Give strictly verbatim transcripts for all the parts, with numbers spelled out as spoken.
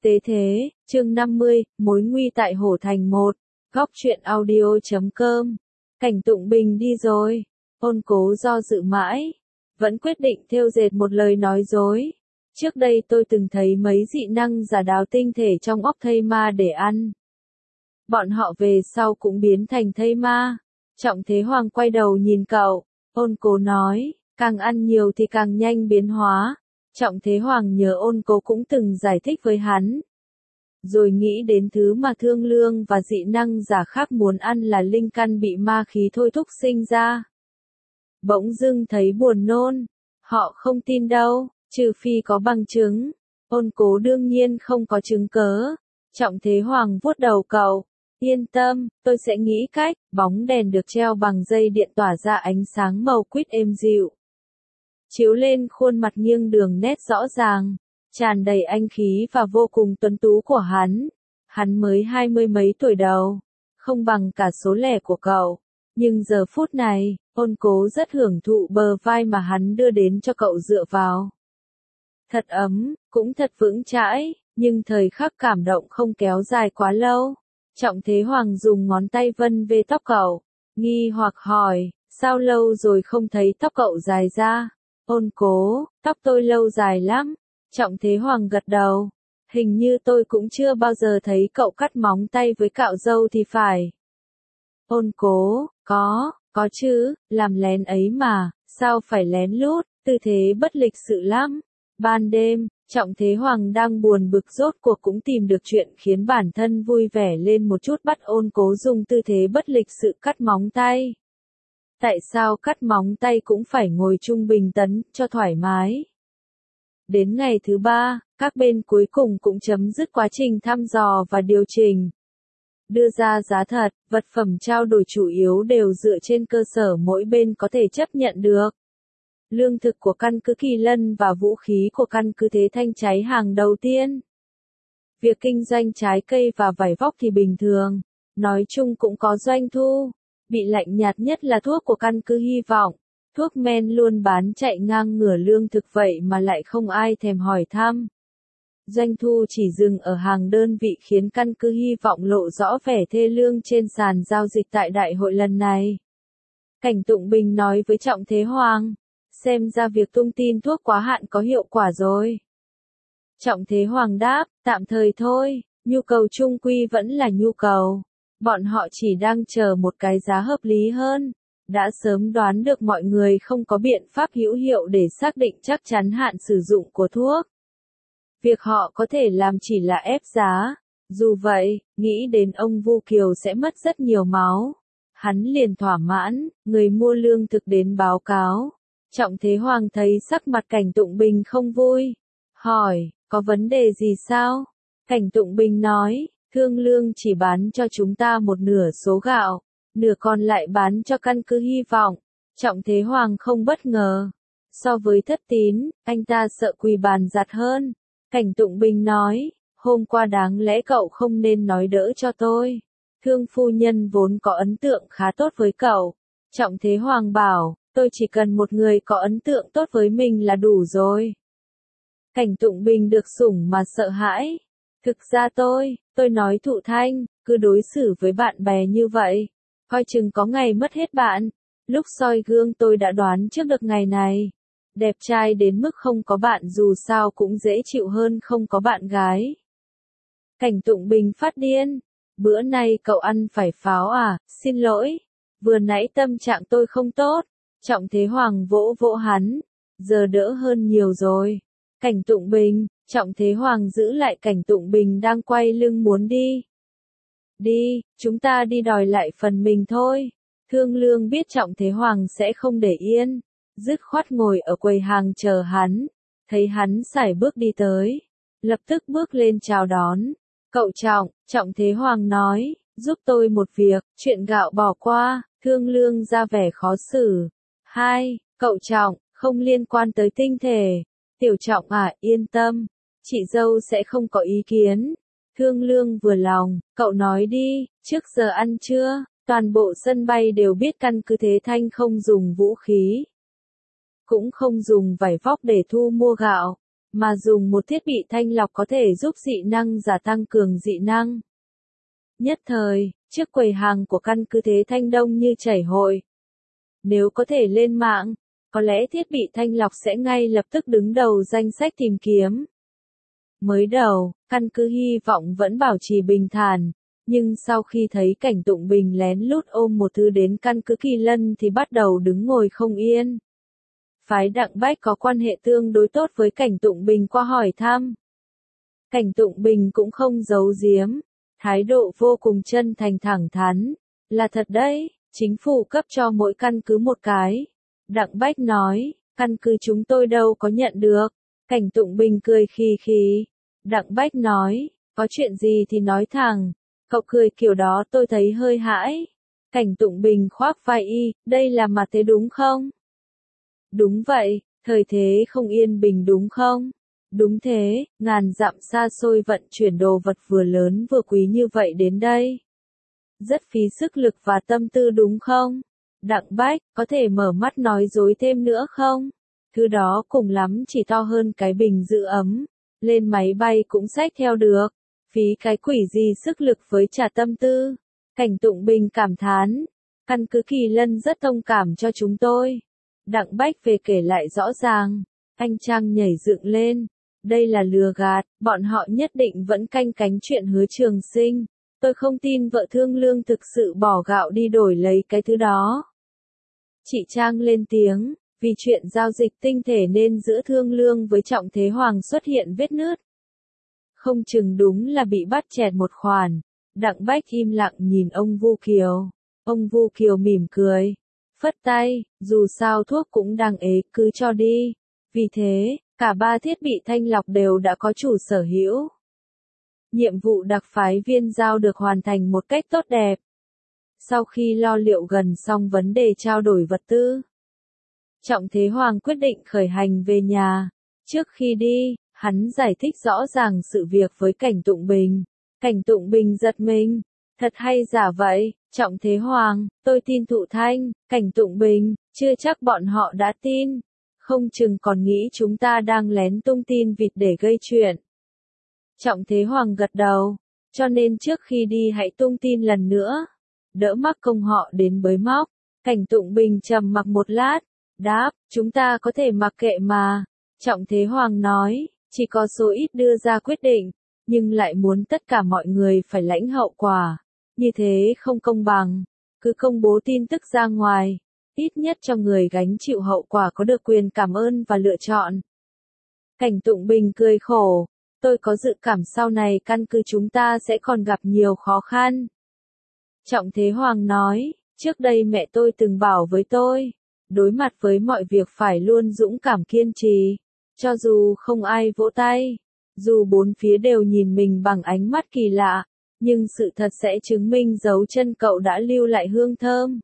Tế thế, chương năm mươi, mối nguy tại Hổ Thành một, góc truyện audio chấm com. Cảnh Tụng Bình đi rồi, Ôn Cố do dự mãi, vẫn quyết định thêu dệt một lời nói dối. Trước đây tôi từng thấy mấy dị năng giả đào tinh thể trong óc thây ma để ăn. Bọn họ về sau cũng biến thành thây ma. Trọng Thế Hoàng quay đầu nhìn cậu, Ôn Cố nói, càng ăn nhiều thì càng nhanh biến hóa. Trọng Thế Hoàng nhớ Ôn Cố cũng từng giải thích với hắn. Rồi nghĩ đến thứ mà Thương Lương và dị năng giả khác muốn ăn là linh căn bị ma khí thôi thúc sinh ra. Bỗng dưng thấy buồn nôn, họ không tin đâu, trừ phi có bằng chứng. Ôn Cố đương nhiên không có chứng cớ. Trọng Thế Hoàng vuốt đầu cậu, yên tâm, tôi sẽ nghĩ cách. Bóng đèn được treo bằng dây điện tỏa ra ánh sáng màu quýt êm dịu, chiếu lên khuôn mặt nghiêng đường nét rõ ràng, tràn đầy anh khí và vô cùng tuấn tú của hắn. Hắn mới hai mươi mấy tuổi đầu, không bằng cả số lẻ của cậu. Nhưng giờ phút này, Ôn Cố rất hưởng thụ bờ vai mà hắn đưa đến cho cậu dựa vào. Thật ấm, cũng thật vững chãi, nhưng thời khắc cảm động không kéo dài quá lâu. Trọng Thế Hoàng dùng ngón tay vân về tóc cậu, nghi hoặc hỏi, sao lâu rồi không thấy tóc cậu dài ra? Ôn Cố, tóc tôi lâu dài lắm. Trọng Thế Hoàng gật đầu, hình như tôi cũng chưa bao giờ thấy cậu cắt móng tay với cạo râu thì phải. Ôn Cố, có, có chứ, làm lén ấy mà, sao phải lén lút, tư thế bất lịch sự lắm. Ban đêm, Trọng Thế Hoàng đang buồn bực rốt cuộc cũng tìm được chuyện khiến bản thân vui vẻ lên một chút, bắt Ôn Cố dùng tư thế bất lịch sự cắt móng tay. Tại sao cắt móng tay cũng phải ngồi trung bình tấn, cho thoải mái? Đến ngày thứ ba, các bên cuối cùng cũng chấm dứt quá trình thăm dò và điều chỉnh. Đưa ra giá thật, vật phẩm trao đổi chủ yếu đều dựa trên cơ sở mỗi bên có thể chấp nhận được. Lương thực của căn cứ Kỳ Lân và vũ khí của căn cứ Thế Thanh cháy hàng đầu tiên. Việc kinh doanh trái cây và vải vóc thì bình thường, nói chung cũng có doanh thu. Bị lạnh nhạt nhất là thuốc của căn cứ Hy Vọng. Thuốc men luôn bán chạy ngang ngửa lương thực vậy mà lại không ai thèm hỏi thăm. Doanh thu chỉ dừng ở hàng đơn vị khiến căn cứ Hy Vọng lộ rõ vẻ thê lương trên sàn giao dịch tại đại hội lần này. Cảnh Tụng Bình nói với Trọng Thế Hoàng, xem ra việc tung tin thuốc quá hạn có hiệu quả rồi. Trọng Thế Hoàng đáp, tạm thời thôi, nhu cầu chung quy vẫn là nhu cầu. Bọn họ chỉ đang chờ một cái giá hợp lý hơn. Đã sớm đoán được mọi người không có biện pháp hữu hiệu để xác định chắc chắn hạn sử dụng của thuốc. Việc họ có thể làm chỉ là ép giá. Dù vậy, nghĩ đến ông Vu Kiều sẽ mất rất nhiều máu. Hắn liền thỏa mãn, người mua lương thực đến báo cáo. Trọng Thế Hoàng thấy sắc mặt Cảnh Tụng Bình không vui. Hỏi, có vấn đề gì sao? Cảnh Tụng Bình nói, Thương Lương chỉ bán cho chúng ta một nửa số gạo, nửa còn lại bán cho căn cứ Hy Vọng. Trọng Thế Hoàng không bất ngờ. So với Thất Tín, anh ta sợ quỳ bàn giặt hơn. Cảnh Tụng Bình nói, hôm qua đáng lẽ cậu không nên nói đỡ cho tôi. Thương phu nhân vốn có ấn tượng khá tốt với cậu. Trọng Thế Hoàng bảo, tôi chỉ cần một người có ấn tượng tốt với mình là đủ rồi. Cảnh Tụng Bình được sủng mà sợ hãi. Thực ra tôi, tôi nói Thụ Thanh, cứ đối xử với bạn bè như vậy, coi chừng có ngày mất hết bạn. Lúc soi gương tôi đã đoán trước được ngày này. Đẹp trai đến mức không có bạn dù sao cũng dễ chịu hơn không có bạn gái. Cảnh Tụng Bình phát điên. Bữa nay cậu ăn phải pháo à, xin lỗi. Vừa nãy tâm trạng tôi không tốt. Trọng Thế Hoàng vỗ vỗ hắn. Giờ đỡ hơn nhiều rồi. Cảnh Tụng Bình, Trọng Thế Hoàng giữ lại Cảnh Tụng Bình đang quay lưng muốn đi. Đi, chúng ta đi đòi lại phần mình thôi. Thương Lương biết Trọng Thế Hoàng sẽ không để yên. Dứt khoát ngồi ở quầy hàng chờ hắn. Thấy hắn sải bước đi tới. Lập tức bước lên chào đón. Cậu Trọng, Trọng Thế Hoàng nói, giúp tôi một việc, chuyện gạo bỏ qua. Thương Lương ra vẻ khó xử. Hai, cậu Trọng, không liên quan tới tinh thể. Tiểu Trọng à, yên tâm. Chị dâu sẽ không có ý kiến. Thương Lương vừa lòng, cậu nói đi, trước giờ ăn trưa, toàn bộ sân bay đều biết căn cứ Thế Thanh không dùng vũ khí. Cũng không dùng vải vóc để thu mua gạo. mà dùng một thiết bị thanh lọc có thể giúp dị năng giả tăng cường dị năng. Nhất thời, trước quầy hàng của căn cứ Thế Thanh đông như chảy hội. Nếu có thể lên mạng, có lẽ thiết bị thanh lọc sẽ ngay lập tức đứng đầu danh sách tìm kiếm. Mới đầu, căn cứ hy vọng vẫn bảo trì bình thản, nhưng sau khi thấy Cảnh Tụng Bình lén lút ôm một thứ đến căn cứ Kỳ Lân thì bắt đầu đứng ngồi không yên. Phái Đặng Bách có quan hệ tương đối tốt với Cảnh Tụng Bình qua hỏi thăm. Cảnh Tụng Bình cũng không giấu giếm, thái độ vô cùng chân thành thẳng thắn, là thật đấy, chính phủ cấp cho mỗi căn cứ một cái. Đặng Bách nói, căn cứ chúng tôi đâu có nhận được. Cảnh Tụng Bình cười khì khì. Đặng Bách nói, có chuyện gì thì nói thẳng. Cậu cười kiểu đó tôi thấy hơi hãi. Cảnh Tụng Bình khoác vai y, đây là mặt thế đúng không? Đúng vậy, thời thế không yên bình đúng không? Đúng thế, ngàn dặm xa xôi vận chuyển đồ vật vừa lớn vừa quý như vậy đến đây. Rất phí sức lực và tâm tư đúng không? Đặng Bách, có thể mở mắt nói dối thêm nữa không? Thứ đó cùng lắm chỉ to hơn cái bình giữ ấm. Lên máy bay cũng xách theo được. Phí cái quỷ gì sức lực với trả tâm tư. Cảnh Tụng Bình cảm thán. Căn cứ Kỳ Lân rất thông cảm cho chúng tôi. Đặng Bách về kể lại rõ ràng. Anh Trang nhảy dựng lên. Đây là lừa gạt, bọn họ nhất định vẫn canh cánh chuyện Hứa Trường Sinh. Tôi không tin vợ Thương Lương thực sự bỏ gạo đi đổi lấy cái thứ đó. Chị Trang lên tiếng, vì chuyện giao dịch tinh thể nên giữa Thương Lương với Trọng Thế Hoàng xuất hiện vết nứt. Không chừng đúng là bị bắt chẹt một khoản. Đặng Bách im lặng nhìn ông Vu Kiều. Ông Vu Kiều mỉm cười. Phất tay, dù sao thuốc cũng đang ế, cứ cho đi. Vì thế, cả ba thiết bị thanh lọc đều đã có chủ sở hữu. Nhiệm vụ đặc phái viên giao được hoàn thành một cách tốt đẹp. Sau khi lo liệu gần xong vấn đề trao đổi vật tư, Trọng Thế Hoàng quyết định khởi hành về nhà. Trước khi đi, hắn giải thích rõ ràng sự việc với Cảnh Tụng Bình. Cảnh Tụng Bình giật mình. Thật hay giả vậy, Trọng Thế Hoàng, tôi tin Thụ Thanh. Cảnh Tụng Bình, chưa chắc bọn họ đã tin. Không chừng còn nghĩ chúng ta đang lén tung tin vịt để gây chuyện. Trọng Thế Hoàng gật đầu. Cho nên trước khi đi hãy tung tin lần nữa. Đỡ mắc công họ đến bới móc. Cảnh Tụng Bình trầm mặc một lát. Đáp, chúng ta có thể mặc kệ mà. Trọng Thế Hoàng nói, chỉ có số ít đưa ra quyết định, nhưng lại muốn tất cả mọi người phải lãnh hậu quả. Như thế không công bằng. Cứ công bố tin tức ra ngoài. Ít nhất cho người gánh chịu hậu quả có được quyền cảm ơn và lựa chọn. Cảnh Tụng Bình cười khổ. Tôi có dự cảm sau này căn cứ chúng ta sẽ còn gặp nhiều khó khăn. Trọng Thế Hoàng nói, trước đây mẹ tôi từng bảo với tôi, đối mặt với mọi việc phải luôn dũng cảm kiên trì. Cho dù không ai vỗ tay, dù bốn phía đều nhìn mình bằng ánh mắt kỳ lạ, nhưng sự thật sẽ chứng minh dấu chân cậu đã lưu lại hương thơm.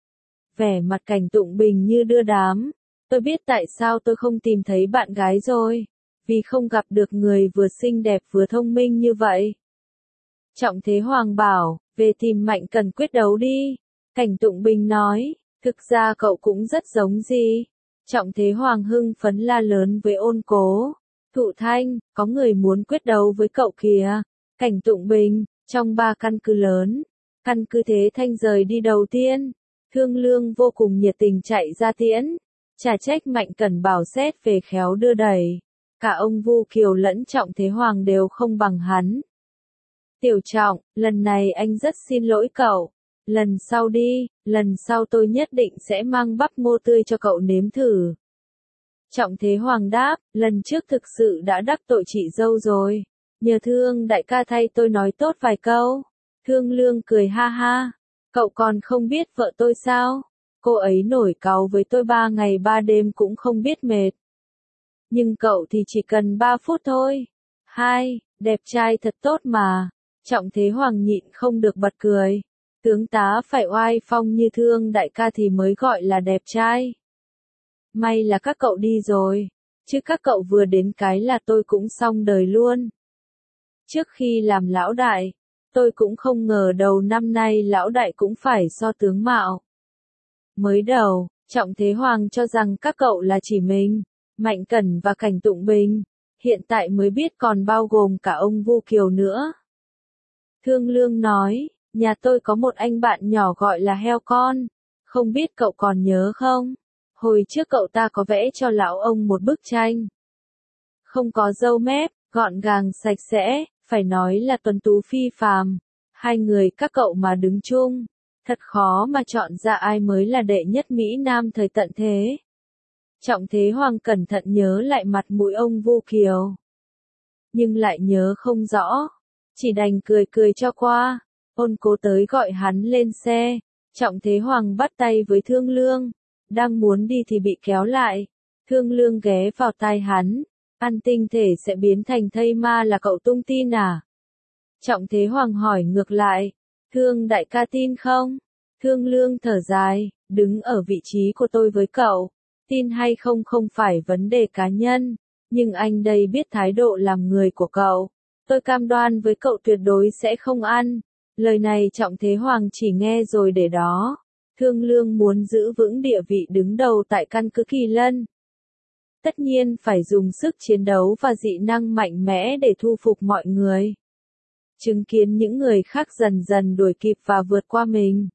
Vẻ mặt Cảnh Tụng Bình như đưa đám. Tôi biết tại sao tôi không tìm thấy bạn gái rồi. Vì không gặp được người vừa xinh đẹp vừa thông minh như vậy. Trọng Thế Hoàng bảo, về tìm Mạnh Cần quyết đấu đi. Cảnh Tụng Bình nói, thực ra cậu cũng rất giống gì. Trọng Thế Hoàng hưng phấn la lớn với Ôn Cố. Thụ Thanh, có người muốn quyết đấu với cậu kìa. Cảnh Tụng Bình, trong ba căn cứ lớn, căn cứ Thế Thanh rời đi đầu tiên. Thương Lương vô cùng nhiệt tình chạy ra tiễn. Chả trách Mạnh Cẩn bảo xét về khéo đưa đẩy. Cả ông Vu Kiều lẫn Trọng Thế Hoàng đều không bằng hắn. Tiểu Trọng, lần này anh rất xin lỗi cậu. Lần sau đi, lần sau tôi nhất định sẽ mang bắp ngô tươi cho cậu nếm thử. Trọng Thế Hoàng đáp, lần trước thực sự đã đắc tội chị dâu rồi. Nhờ Thương đại ca thay tôi nói tốt vài câu. Thương Lương cười ha ha. Cậu còn không biết vợ tôi sao? Cô ấy nổi cáu với tôi ba ngày ba đêm cũng không biết mệt. Nhưng cậu thì chỉ cần ba phút thôi. Hai, đẹp trai thật tốt mà. Trọng Thế Hoàng nhịn không được bật cười. Tướng tá phải oai phong như Thương đại ca thì mới gọi là đẹp trai. May là các cậu đi rồi. Chứ các cậu vừa đến cái là tôi cũng xong đời luôn. Trước khi làm lão đại, tôi cũng không ngờ đầu năm nay lão đại cũng phải so tướng mạo. Mới đầu, Trọng Thế Hoàng cho rằng các cậu là chỉ mình, Mạnh Cẩn và Cảnh Tụng Bình. hiện tại mới biết còn bao gồm cả ông Vu Kiều nữa. Thương Lương nói, nhà tôi có một anh bạn nhỏ gọi là Heo Con, không biết cậu còn nhớ không? Hồi trước cậu ta có vẽ cho lão ông một bức tranh. Không có râu mép, gọn gàng sạch sẽ, phải nói là tuấn tú phi phàm. Hai người các cậu mà đứng chung, thật khó mà chọn ra ai mới là đệ nhất Mỹ Nam thời tận thế. Trọng Thế Hoàng cẩn thận nhớ lại mặt mũi ông Vu Kiều. Nhưng lại nhớ không rõ, chỉ đành cười cười cho qua. Ôn Cố tới gọi hắn lên xe, Trọng Thế Hoàng bắt tay với Thương Lương, đang muốn đi thì bị kéo lại. Thương Lương ghé vào tai hắn, ăn tinh thể sẽ biến thành thây ma là cậu tung tin à? Trọng Thế Hoàng hỏi ngược lại, Thương đại ca tin không? Thương Lương thở dài, đứng ở vị trí của tôi với cậu, tin hay không không phải vấn đề cá nhân, nhưng anh đây biết thái độ làm người của cậu, tôi cam đoan với cậu tuyệt đối sẽ không ăn. Lời này Trọng Thế Hoàng chỉ nghe rồi để đó. Thương Lương muốn giữ vững địa vị đứng đầu tại căn cứ Kỳ Lân. Tất nhiên phải dùng sức chiến đấu và dị năng mạnh mẽ để thu phục mọi người. Chứng kiến những người khác dần dần đuổi kịp và vượt qua mình.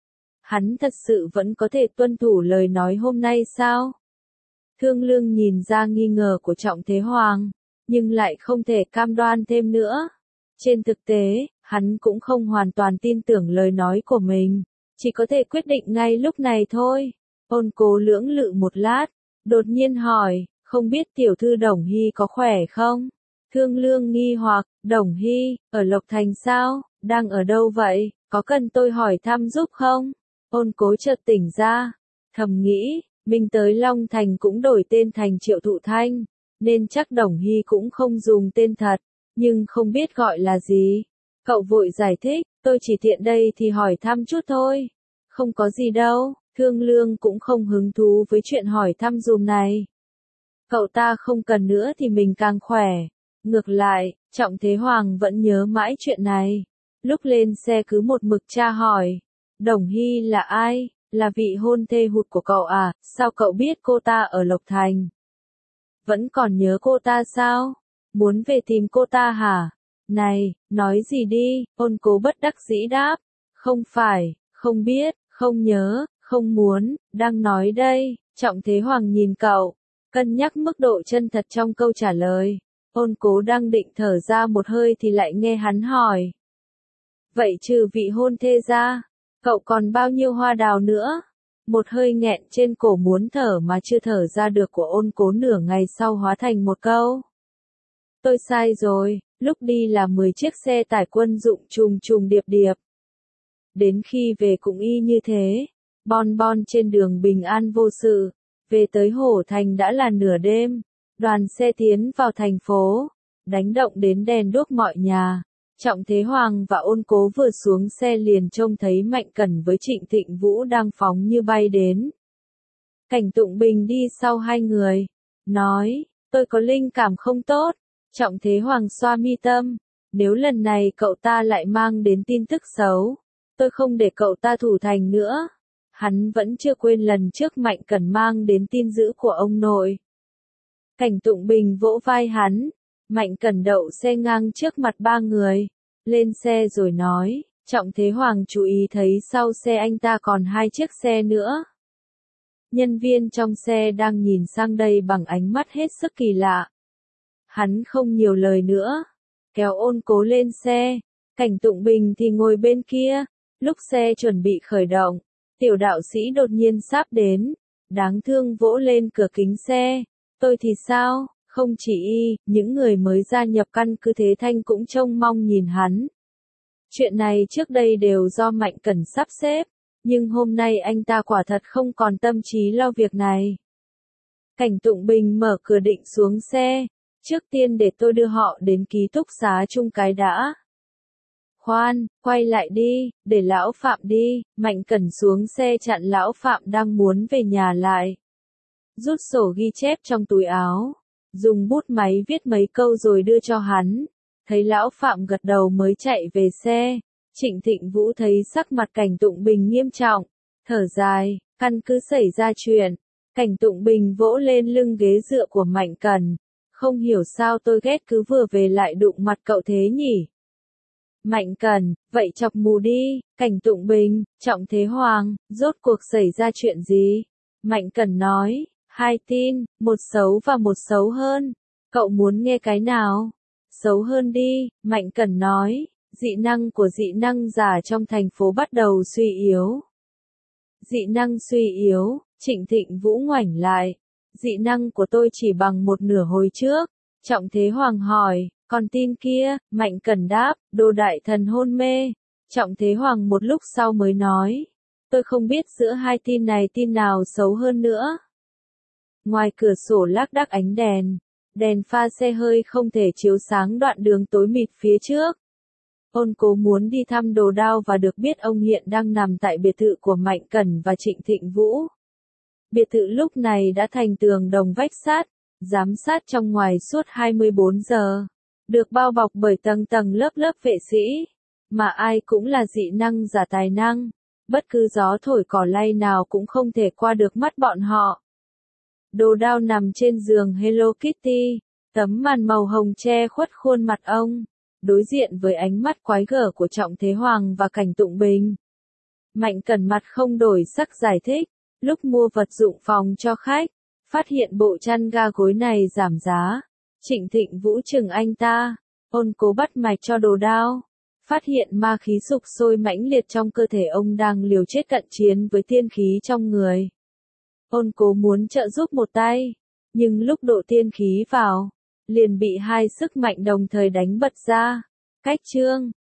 Hắn thật sự vẫn có thể tuân thủ lời nói hôm nay sao? Thương Lương nhìn ra nghi ngờ của Trọng Thế Hoàng, nhưng lại không thể cam đoan thêm nữa. Trên thực tế, hắn cũng không hoàn toàn tin tưởng lời nói của mình, chỉ có thể quyết định ngay lúc này thôi. Ôn Cố lưỡng lự một lát, đột nhiên hỏi, không biết tiểu thư Đồng Hy có khỏe không? Thương Lương nghi hoặc, Đồng Hy, ở Lộc Thành sao, đang ở đâu vậy, có cần tôi hỏi thăm giúp không? Ôn Cố chợt tỉnh ra, thầm nghĩ, mình tới Long Thành cũng đổi tên thành Triệu Thụ Thanh, nên chắc Đồng Hy cũng không dùng tên thật, nhưng không biết gọi là gì. Cậu vội giải thích, tôi chỉ tiện đây thì hỏi thăm chút thôi. Không có gì đâu, Thương Lương cũng không hứng thú với chuyện hỏi thăm dùm này. Cậu ta không cần nữa thì mình càng khỏe. Ngược lại, Trọng Thế Hoàng vẫn nhớ mãi chuyện này. Lúc lên xe cứ một mực tra hỏi, Đồng Hy là ai? Là vị hôn thê hụt của cậu à? Sao cậu biết cô ta ở Lộc Thành? Vẫn còn nhớ cô ta sao? Muốn về tìm cô ta hả? Này, nói gì đi, Ôn Cố bất đắc dĩ đáp. Không phải, không biết, không nhớ, không muốn, đang nói đây. Trọng Thế Hoàng nhìn cậu, cân nhắc mức độ chân thật trong câu trả lời. Ôn Cố đang định thở ra một hơi thì lại nghe hắn hỏi. Vậy trừ vị hôn thê ra, cậu còn bao nhiêu hoa đào nữa? Một hơi nghẹn trên cổ muốn thở mà chưa thở ra được của Ôn Cố nửa ngày sau hóa thành một câu. Tôi sai rồi, lúc đi là mười chiếc xe tải quân dụng trùng trùng điệp điệp. Đến khi về cũng y như thế, bon bon trên đường bình an vô sự, về tới Hổ Thành đã là nửa đêm, đoàn xe tiến vào thành phố, đánh động đến đèn đuốc mọi nhà. Trọng Thế Hoàng và Ôn Cố vừa xuống xe liền trông thấy Mạnh Cẩn với Trịnh Thịnh Vũ đang phóng như bay đến. Cảnh Tụng Bình đi sau hai người, nói, tôi có linh cảm không tốt. Trọng Thế Hoàng xoa mi tâm, nếu lần này cậu ta lại mang đến tin tức xấu, tôi không để cậu ta thủ thành nữa. Hắn vẫn chưa quên lần trước Mạnh Cẩn mang đến tin dữ của ông nội. Cảnh Tụng Bình vỗ vai hắn, Mạnh Cẩn đậu xe ngang trước mặt ba người, lên xe rồi nói, Trọng Thế Hoàng chú ý thấy sau xe anh ta còn hai chiếc xe nữa. Nhân viên trong xe đang nhìn sang đây bằng ánh mắt hết sức kỳ lạ. Hắn không nhiều lời nữa, kéo Ôn Cố lên xe, Cảnh Tụng Bình thì ngồi bên kia. Lúc xe chuẩn bị khởi động, tiểu đạo sĩ đột nhiên sắp đến, đáng thương vỗ lên cửa kính xe. Tôi thì sao, không chỉ y, những người mới gia nhập căn cứ Thế Thanh cũng trông mong nhìn hắn. Chuyện này trước đây đều do Mạnh Cẩn sắp xếp, nhưng hôm nay anh ta quả thật không còn tâm trí lo việc này. Cảnh Tụng Bình mở cửa định xuống xe, trước tiên để tôi đưa họ đến ký túc xá chung cái đã. Khoan, quay lại đi, để Lão Phạm đi. Mạnh Cẩn xuống xe chặn Lão Phạm đang muốn về nhà lại. Rút sổ ghi chép trong túi áo, dùng bút máy viết mấy câu rồi đưa cho hắn. Thấy Lão Phạm gật đầu mới chạy về xe. Trịnh Thịnh Vũ thấy sắc mặt Cảnh Tụng Bình nghiêm trọng, thở dài, căn cứ xảy ra chuyện. Cảnh Tụng Bình vỗ lên lưng ghế dựa của Mạnh Cẩn. Không hiểu sao tôi ghét cứ vừa về lại đụng mặt cậu thế nhỉ. Mạnh Cẩn, vậy chọc mù đi. Cảnh Tụng Bình, Trọng Thế Hoàng, rốt cuộc xảy ra chuyện gì? Mạnh Cẩn nói, hai tin, một xấu và một xấu hơn. Cậu muốn nghe cái nào? Xấu hơn đi, Mạnh Cẩn nói, dị năng của dị năng giả trong thành phố bắt đầu suy yếu. Dị năng suy yếu, Trịnh Thịnh Vũ ngoảnh lại. Dị năng của tôi chỉ bằng một nửa hồi trước. Trọng Thế Hoàng hỏi, còn tin kia, Mạnh Cẩn đáp, Đồ Đại Thần hôn mê. Trọng Thế Hoàng một lúc sau mới nói, tôi không biết giữa hai tin này tin nào xấu hơn nữa. Ngoài cửa sổ lác đác ánh đèn, đèn pha xe hơi không thể chiếu sáng đoạn đường tối mịt phía trước. Ôn Cố muốn đi thăm Đồ Đao và được biết ông hiện đang nằm tại biệt thự của Mạnh Cẩn và Trịnh Thịnh Vũ. Biệt thự lúc này đã thành tường đồng vách sắt, giám sát trong ngoài suốt hai mươi bốn giờ, được bao bọc bởi tầng tầng lớp lớp vệ sĩ, mà ai cũng là dị năng giả tài năng, bất cứ gió thổi cỏ lay nào cũng không thể qua được mắt bọn họ. Đồ Đao nằm trên giường Hello Kitty, tấm màn màu hồng che khuất khuôn mặt ông, đối diện với ánh mắt quái gở của Trọng Thế Hoàng và Cảnh Tụng Bình. Mạnh Cẩn mặt không đổi sắc giải thích, lúc mua vật dụng phòng cho khách, phát hiện bộ chăn ga gối này giảm giá. Trịnh Thịnh Vũ chừng anh ta, Ôn Cố bắt mạch cho Đồ Đao, phát hiện ma khí sục sôi mãnh liệt trong cơ thể ông đang liều chết cận chiến với tiên khí trong người. Ôn Cố muốn trợ giúp một tay, nhưng lúc độ tiên khí vào, liền bị hai sức mạnh đồng thời đánh bật ra. Cách chương